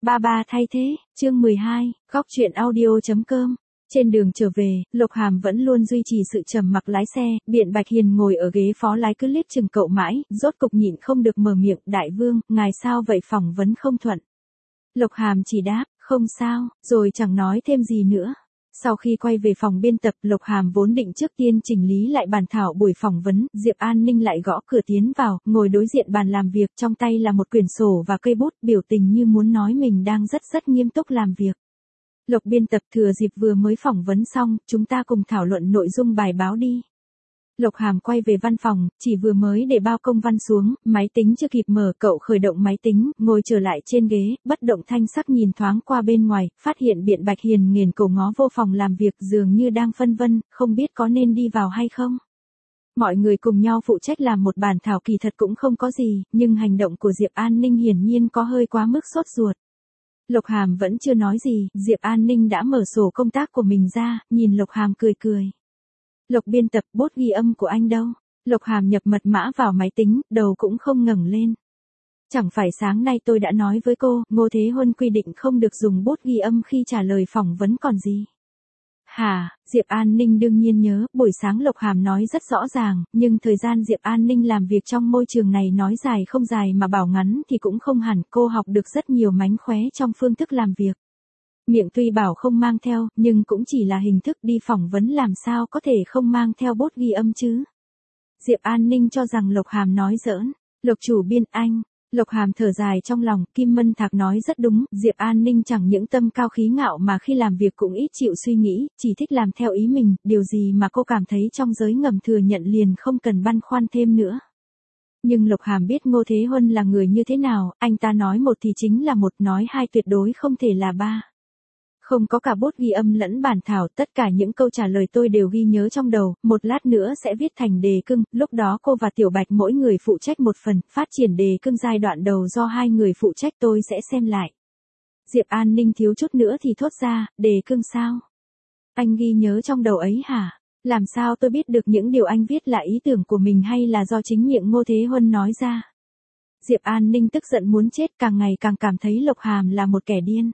Ba ba thay thế, chương 12, góc truyện audio.com. Trên đường trở về, Lục Hàm vẫn luôn duy trì sự trầm mặc lái xe, Biện Bạch Hiền ngồi ở ghế phó lái cứ liếc chừng cậu mãi, rốt cục nhịn không được mở miệng, đại vương, ngài sao vậy, phỏng vấn không thuận. Lục Hàm chỉ đáp, không sao, rồi chẳng nói thêm gì nữa. Sau khi quay về phòng biên tập, Lục Hàm vốn định trước tiên chỉnh lý lại bản thảo buổi phỏng vấn, Diệp An Ninh lại gõ cửa tiến vào, ngồi đối diện bàn làm việc, trong tay là một quyển sổ và cây bút, biểu tình như muốn nói mình đang rất nghiêm túc làm việc. Lục biên tập, thừa dịp vừa mới phỏng vấn xong, chúng ta cùng thảo luận nội dung bài báo đi. Lục Hàm quay về văn phòng, chỉ vừa mới để bao công văn xuống, máy tính chưa kịp mở, cậu khởi động máy tính, ngồi trở lại trên ghế, bất động thanh sắc nhìn thoáng qua bên ngoài, phát hiện Biện Bạch Hiền nghiền cổ ngó vô phòng làm việc, dường như đang phân vân, không biết có nên đi vào hay không. Mọi người cùng nhau phụ trách làm một bản thảo kỳ thật cũng không có gì, nhưng hành động của Diệp An Ninh hiển nhiên có hơi quá mức sốt ruột. Lục Hàm vẫn chưa nói gì, Diệp An Ninh đã mở sổ công tác của mình ra, nhìn Lục Hàm cười cười. Lục biên tập, bốt ghi âm của anh đâu? Lục Hàm nhập mật mã vào máy tính, đầu cũng không ngẩng lên. Chẳng phải sáng nay tôi đã nói với cô, Ngô Thế Huân quy định không được dùng bốt ghi âm khi trả lời phỏng vấn còn gì. Hả, Diệp An Ninh đương nhiên nhớ, buổi sáng Lục Hàm nói rất rõ ràng, nhưng thời gian Diệp An Ninh làm việc trong môi trường này nói dài không dài mà bảo ngắn thì cũng không hẳn, cô học được rất nhiều mánh khóe trong phương thức làm việc. Miệng tuy bảo không mang theo, nhưng cũng chỉ là hình thức, đi phỏng vấn làm sao có thể không mang theo bốt ghi âm chứ. Diệp An Ninh cho rằng Lục Hàm nói giỡn. Lục chủ biên anh. Lục Hàm thở dài trong lòng, Kim Mân Thạc nói rất đúng, Diệp An Ninh chẳng những tâm cao khí ngạo mà khi làm việc cũng ít chịu suy nghĩ, chỉ thích làm theo ý mình, điều gì mà cô cảm thấy trong giới ngầm thừa nhận liền không cần băn khoăn thêm nữa. Nhưng Lục Hàm biết Ngô Thế Huân là người như thế nào, anh ta nói một thì chính là một, nói hai tuyệt đối không thể là ba. Không có cả bốt ghi âm lẫn bản thảo, tất cả những câu trả lời tôi đều ghi nhớ trong đầu, một lát nữa sẽ viết thành đề cương, lúc đó cô và Tiểu Bạch mỗi người phụ trách một phần, phát triển đề cương giai đoạn đầu do hai người phụ trách, tôi sẽ xem lại. Diệp An Ninh thiếu chút nữa thì thốt ra, đề cương sao? Anh ghi nhớ trong đầu ấy hả? Làm sao tôi biết được những điều anh viết là ý tưởng của mình hay là do chính miệng Ngô Thế Huân nói ra? Diệp An Ninh tức giận muốn chết, càng ngày càng cảm thấy Lục Hàm là một kẻ điên.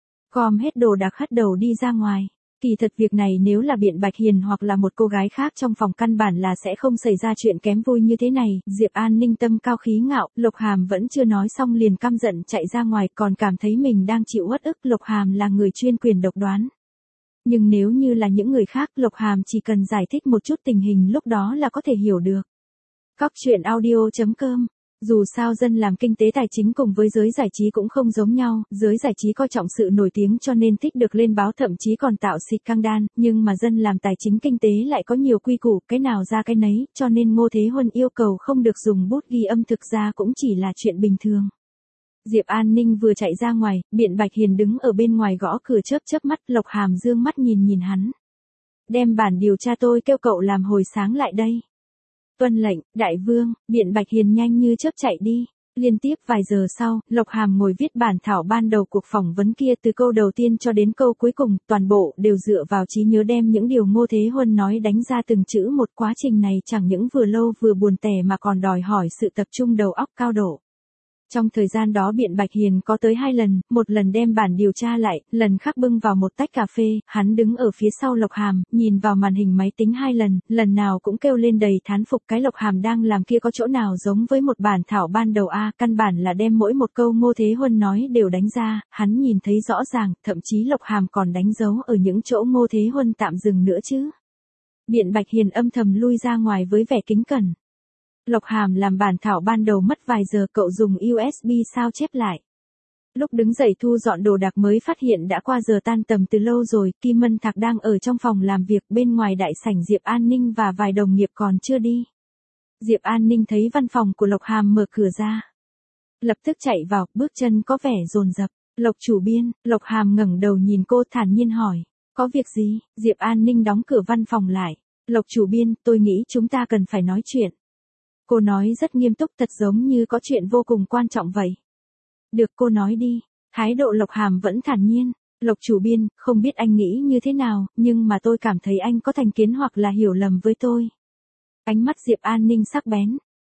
Gom hết đồ đạc hất đầu đi ra ngoài. Kỳ thật việc này nếu là Biện Bạch Hiền hoặc là một cô gái khác trong phòng căn bản là sẽ không xảy ra chuyện kém vui như thế này. Diệp An Ninh tâm cao khí ngạo, Lục Hàm vẫn chưa nói xong liền căm giận chạy ra ngoài, còn cảm thấy mình đang chịu uất ức. Lục Hàm là người chuyên quyền độc đoán. Nhưng nếu như là những người khác, Lục Hàm chỉ cần giải thích một chút tình hình lúc đó là có thể hiểu được. Góc truyện audio.com. Dù sao dân làm kinh tế tài chính cùng với giới giải trí cũng không giống nhau, giới giải trí coi trọng sự nổi tiếng cho nên thích được lên báo, thậm chí còn tạo scandal, nhưng mà dân làm tài chính kinh tế lại có nhiều quy củ, cái nào ra cái nấy, cho nên Ngô Thế Huân yêu cầu không được dùng bút ghi âm thực ra cũng chỉ là chuyện bình thường. Diệp An Ninh vừa chạy ra ngoài, Biện Bạch Hiền đứng ở bên ngoài gõ cửa chớp mắt, Lục Hàm dương mắt nhìn hắn. Đem bản điều tra tôi kêu cậu làm hồi sáng lại đây. Tuân lệnh, đại vương. Biện Bạch Hiền nhanh như chớp chạy đi. Liên tiếp vài giờ sau, Lục Hàm ngồi viết bản thảo ban đầu cuộc phỏng vấn kia, từ câu đầu tiên cho đến câu cuối cùng, toàn bộ đều dựa vào trí nhớ đem những điều Ngô Thế Huân nói đánh ra từng chữ một. Quá trình này chẳng những vừa lâu vừa buồn tẻ mà còn đòi hỏi sự tập trung đầu óc cao độ. Trong thời gian đó Biện Bạch Hiền có tới 2 lần, một lần đem bản điều tra lại, lần khác bưng vào một tách cà phê, hắn đứng ở phía sau Lục Hàm, nhìn vào màn hình máy tính 2 lần, lần nào cũng kêu lên đầy thán phục, cái Lục Hàm đang làm kia có chỗ nào giống với một bản thảo ban đầu a, căn bản là đem mỗi một câu Ngô Thế Huân nói đều đánh ra, hắn nhìn thấy rõ ràng, thậm chí Lục Hàm còn đánh dấu ở những chỗ Ngô Thế Huân tạm dừng nữa chứ. Biện Bạch Hiền âm thầm lui ra ngoài với vẻ kính cẩn. Lục Hàm làm bản thảo ban đầu mất vài giờ, cậu dùng USB sao chép lại. Lúc đứng dậy thu dọn đồ đạc mới phát hiện đã qua giờ tan tầm từ lâu rồi, Kim Mân Thạc đang ở trong phòng làm việc, bên ngoài đại sảnh Diệp An Ninh và vài đồng nghiệp còn chưa đi. Diệp An Ninh thấy văn phòng của Lục Hàm mở cửa ra. Lập tức chạy vào, bước chân có vẻ dồn dập. Lục chủ biên. Lục Hàm ngẩng đầu nhìn cô thản nhiên hỏi. Có việc gì? Diệp An Ninh đóng cửa văn phòng lại. Lục chủ biên, tôi nghĩ chúng ta cần phải nói chuyện. Cô nói rất nghiêm túc, thật giống như có chuyện vô cùng quan trọng vậy. Được, cô nói đi. Thái độ Lục Hàm vẫn thản nhiên. Lục chủ biên, không biết anh nghĩ như thế nào, nhưng mà tôi cảm thấy anh có thành kiến hoặc là hiểu lầm với tôi. Ánh mắt Diệp An Ninh sắc bén.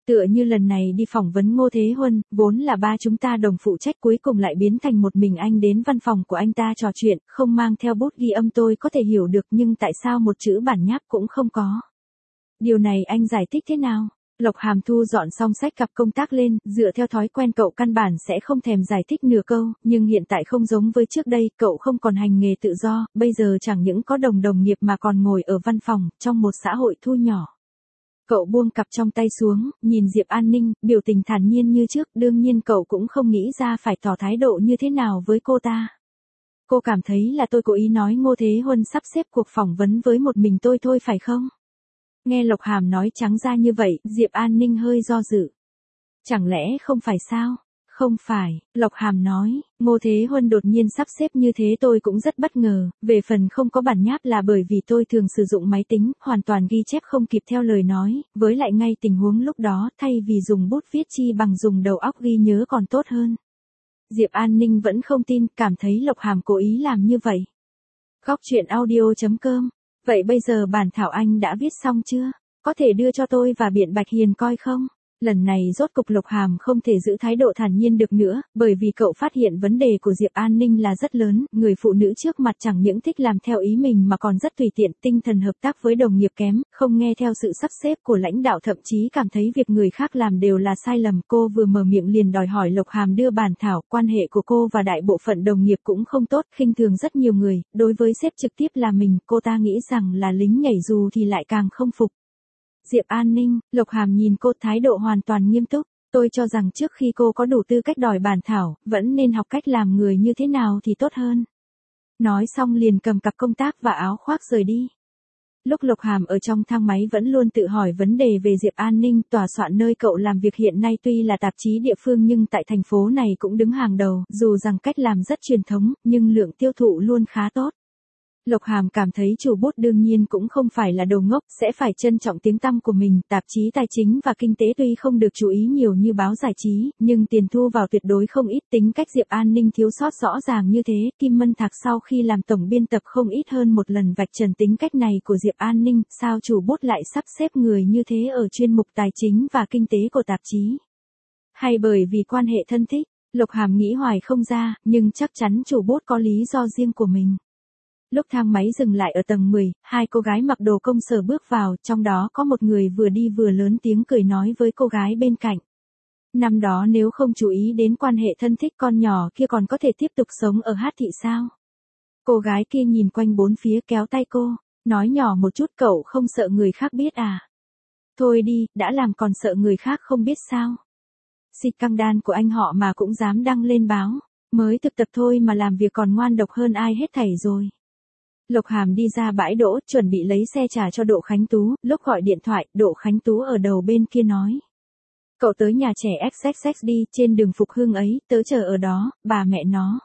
Tựa như lần này đi phỏng vấn Ngô Thế Huân, vốn là ba chúng ta đồng phụ trách cuối cùng lại biến thành một mình anh đến văn phòng của anh ta trò chuyện, không mang theo bút ghi âm tôi có thể hiểu được nhưng tại sao một chữ bản nháp cũng không có. Điều này anh giải thích thế nào? Lộc Hàm thu dọn xong sách cặp công tác lên, dựa theo thói quen cậu căn bản sẽ không thèm giải thích nửa câu, nhưng hiện tại không giống với trước đây, cậu không còn hành nghề tự do, bây giờ chẳng những có đồng nghiệp mà còn ngồi ở văn phòng, trong một xã hội thu nhỏ. Cậu buông cặp trong tay xuống, nhìn Diệp An Ninh, biểu tình thản nhiên như trước, đương nhiên cậu cũng không nghĩ ra phải tỏ thái độ như thế nào với cô ta. Cô cảm thấy là tôi cố ý nói Ngô Thế Huân sắp xếp cuộc phỏng vấn với một mình tôi thôi phải không? Nghe Lộc Hàm nói trắng ra như vậy, Diệp An Ninh hơi do dự. Chẳng lẽ không phải sao? Không phải, Lộc Hàm nói, Ngô Thế Huân đột nhiên sắp xếp như thế tôi cũng rất bất ngờ, về phần không có bản nháp là bởi vì tôi thường sử dụng máy tính, hoàn toàn ghi chép không kịp theo lời nói, với lại ngay tình huống lúc đó thay vì dùng bút viết chi bằng dùng đầu óc ghi nhớ còn tốt hơn. Diệp An Ninh vẫn không tin, cảm thấy Lộc Hàm cố ý làm như vậy. Góc truyện audio.com. Vậy bây giờ bản thảo anh đã viết xong chưa? Có thể đưa cho tôi và Biện Bạch Hiền coi không? Lần này rốt cục Lộc Hàm không thể giữ thái độ thản nhiên được nữa, bởi vì cậu phát hiện vấn đề của Diệp An Ninh là rất lớn, người phụ nữ trước mặt chẳng những thích làm theo ý mình mà còn rất tùy tiện, tinh thần hợp tác với đồng nghiệp kém, không nghe theo sự sắp xếp của lãnh đạo, thậm chí cảm thấy việc người khác làm đều là sai lầm. Cô vừa mở miệng liền đòi hỏi Lộc Hàm đưa bản thảo, quan hệ của cô và đại bộ phận đồng nghiệp cũng không tốt, khinh thường rất nhiều người, đối với sếp trực tiếp là mình, cô ta nghĩ rằng là lính nhảy dù thì lại càng không phục. Diệp An Ninh, Lộc Hàm nhìn cô thái độ hoàn toàn nghiêm túc, tôi cho rằng trước khi cô có đủ tư cách đòi bản thảo, vẫn nên học cách làm người như thế nào thì tốt hơn. Nói xong liền cầm cặp công tác và áo khoác rời đi. Lúc Lộc Hàm ở trong thang máy vẫn luôn tự hỏi vấn đề về Diệp An Ninh, tòa soạn nơi cậu làm việc hiện nay tuy là tạp chí địa phương nhưng tại thành phố này cũng đứng hàng đầu, dù rằng cách làm rất truyền thống, nhưng lượng tiêu thụ luôn khá tốt. Lộc Hàm cảm thấy chủ bút đương nhiên cũng không phải là đồ ngốc, sẽ phải trân trọng tiếng tăm của mình, tạp chí tài chính và kinh tế tuy không được chú ý nhiều như báo giải trí, nhưng tiền thu vào tuyệt đối không ít, tính cách Diệp An Ninh thiếu sót rõ ràng như thế, Kim Mân Thạc sau khi làm tổng biên tập không ít hơn một lần vạch trần tính cách này của Diệp An Ninh, sao chủ bút lại sắp xếp người như thế ở chuyên mục tài chính và kinh tế của tạp chí? Hay bởi vì quan hệ thân thích? Lộc Hàm nghĩ hoài không ra, nhưng chắc chắn chủ bút có lý do riêng của mình. Lúc thang máy dừng lại ở tầng 10, hai cô gái mặc đồ công sở bước vào, trong đó có một người vừa đi vừa lớn tiếng cười nói với cô gái bên cạnh. Năm đó nếu không chú ý đến quan hệ thân thích con nhỏ kia còn có thể tiếp tục sống ở Hát Thị sao? Cô gái kia nhìn quanh bốn phía kéo tay cô, nói nhỏ một chút, cậu không sợ người khác biết à? Thôi đi, đã làm còn sợ người khác không biết sao? Xịt căng đan của anh họ mà cũng dám đăng lên báo, mới thực tập thôi mà làm việc còn ngoan độc hơn ai hết thảy rồi. Lộc Hàm đi ra bãi đỗ, chuẩn bị lấy xe trả cho Đỗ Khánh Tú, lúc gọi điện thoại, Đỗ Khánh Tú ở đầu bên kia nói. Cậu tới nhà trẻ XXX đi, trên đường Phục Hưng ấy, tớ chờ ở đó, bà mẹ nó.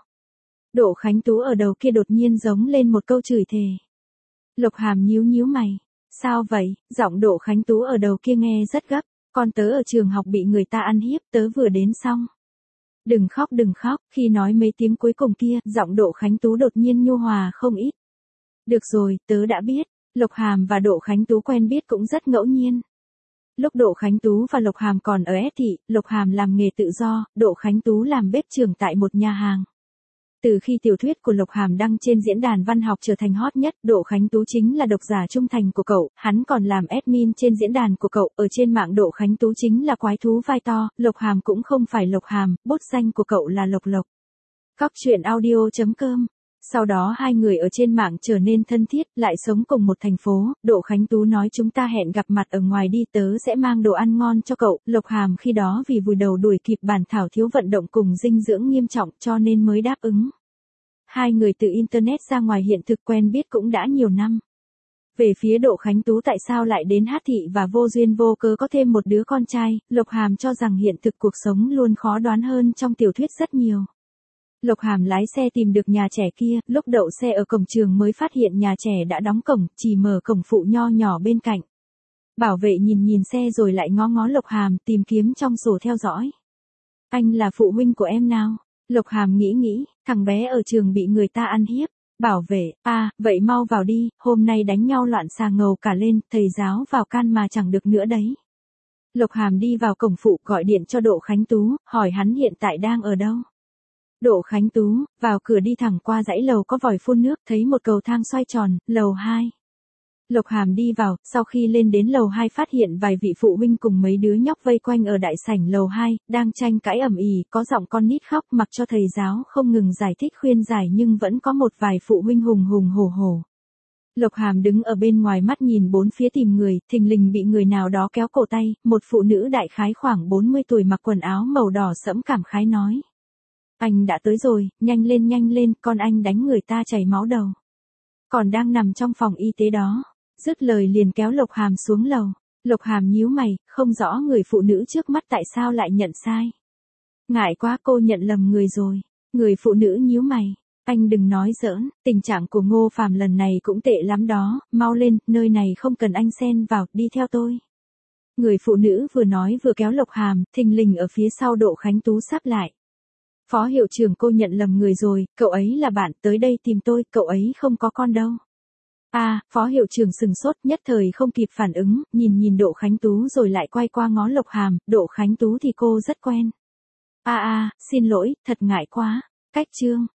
Đỗ Khánh Tú ở đầu kia đột nhiên giống lên một câu chửi thề. Lộc Hàm nhíu mày. Sao vậy? Giọng Đỗ Khánh Tú ở đầu kia nghe rất gấp. Con tớ ở trường học bị người ta ăn hiếp, tớ vừa đến xong. Đừng khóc, khi nói mấy tiếng cuối cùng kia, giọng Đỗ Khánh Tú đột nhiên nhu hòa không ít. Được rồi, tớ đã biết. Lộc Hàm và Đỗ Khánh Tú quen biết cũng rất ngẫu nhiên. Lúc Đỗ Khánh Tú và Lộc Hàm còn ở S Thị, Lộc Hàm làm nghề tự do, Đỗ Khánh Tú làm bếp trưởng tại một nhà hàng. Từ khi tiểu thuyết của Lộc Hàm đăng trên diễn đàn văn học trở thành hot nhất, Đỗ Khánh Tú chính là độc giả trung thành của cậu, hắn còn làm admin trên diễn đàn của cậu, ở trên mạng Đỗ Khánh Tú chính là quái thú vai to, Lộc Hàm cũng không phải Lộc Hàm, bút danh của cậu là Lộc Lộc. Góc truyện audio.com. Sau đó hai người ở trên mạng trở nên thân thiết, lại sống cùng một thành phố, Đỗ Khánh Tú nói chúng ta hẹn gặp mặt ở ngoài đi, tớ sẽ mang đồ ăn ngon cho cậu. Lộc Hàm khi đó vì vùi đầu đuổi kịp bản thảo thiếu vận động cùng dinh dưỡng nghiêm trọng cho nên mới đáp ứng. Hai người từ Internet ra ngoài hiện thực quen biết cũng đã nhiều năm. Về phía Đỗ Khánh Tú tại sao lại đến Hát Thị và vô duyên vô cớ có thêm một đứa con trai, Lộc Hàm cho rằng hiện thực cuộc sống luôn khó đoán hơn trong tiểu thuyết rất nhiều. Lộc Hàm lái xe tìm được nhà trẻ kia, lúc đậu xe ở cổng trường mới phát hiện nhà trẻ đã đóng cổng, chỉ mở cổng phụ nho nhỏ bên cạnh. Bảo vệ nhìn xe rồi lại ngó Lộc Hàm, tìm kiếm trong sổ theo dõi. Anh là phụ huynh của em nào? Lộc Hàm nghĩ, thằng bé ở trường bị người ta ăn hiếp. Bảo vệ, vậy mau vào đi, hôm nay đánh nhau loạn xà ngầu cả lên, thầy giáo vào can mà chẳng được nữa đấy. Lộc Hàm đi vào cổng phụ gọi điện cho Độ Khánh Tú, hỏi hắn hiện tại đang ở đâu. Độ Khánh Tú, vào cửa đi thẳng qua dãy lầu có vòi phun nước, thấy một cầu thang xoay tròn, lầu 2. Lộc Hàm đi vào, sau khi lên đến lầu 2 phát hiện vài vị phụ huynh cùng mấy đứa nhóc vây quanh ở đại sảnh lầu 2, đang tranh cãi ầm ĩ, có giọng con nít khóc mặc cho thầy giáo không ngừng giải thích khuyên giải nhưng vẫn có một vài phụ huynh hùng hùng hổ hổ. Lộc Hàm đứng ở bên ngoài mắt nhìn bốn phía tìm người, thình lình bị người nào đó kéo cổ tay, một phụ nữ đại khái khoảng 40 tuổi mặc quần áo màu đỏ sẫm cảm khái nói. Anh đã tới rồi, nhanh lên, con anh đánh người ta chảy máu đầu. Còn đang nằm trong phòng y tế đó. Dứt lời liền kéo Lộc Hàm xuống lầu. Lộc Hàm nhíu mày, không rõ người phụ nữ trước mắt tại sao lại nhận sai. Ngại quá, cô nhận lầm người rồi. Người phụ nữ nhíu mày. Anh đừng nói giỡn, tình trạng của Ngô Phàm lần này cũng tệ lắm đó, mau lên, nơi này không cần anh xen vào, đi theo tôi. Người phụ nữ vừa nói vừa kéo Lộc Hàm, thình lình ở phía sau Độ Khánh Tú sắp lại. Phó hiệu trưởng, cô nhận lầm người rồi, cậu ấy là bạn, tới đây tìm tôi, cậu ấy không có con đâu. Phó hiệu trưởng sừng sốt, nhất thời không kịp phản ứng, nhìn Độ Khánh Tú rồi lại quay qua ngó Lộc Hàm, Độ Khánh Tú thì cô rất quen. Xin lỗi, thật ngại quá. Cách chương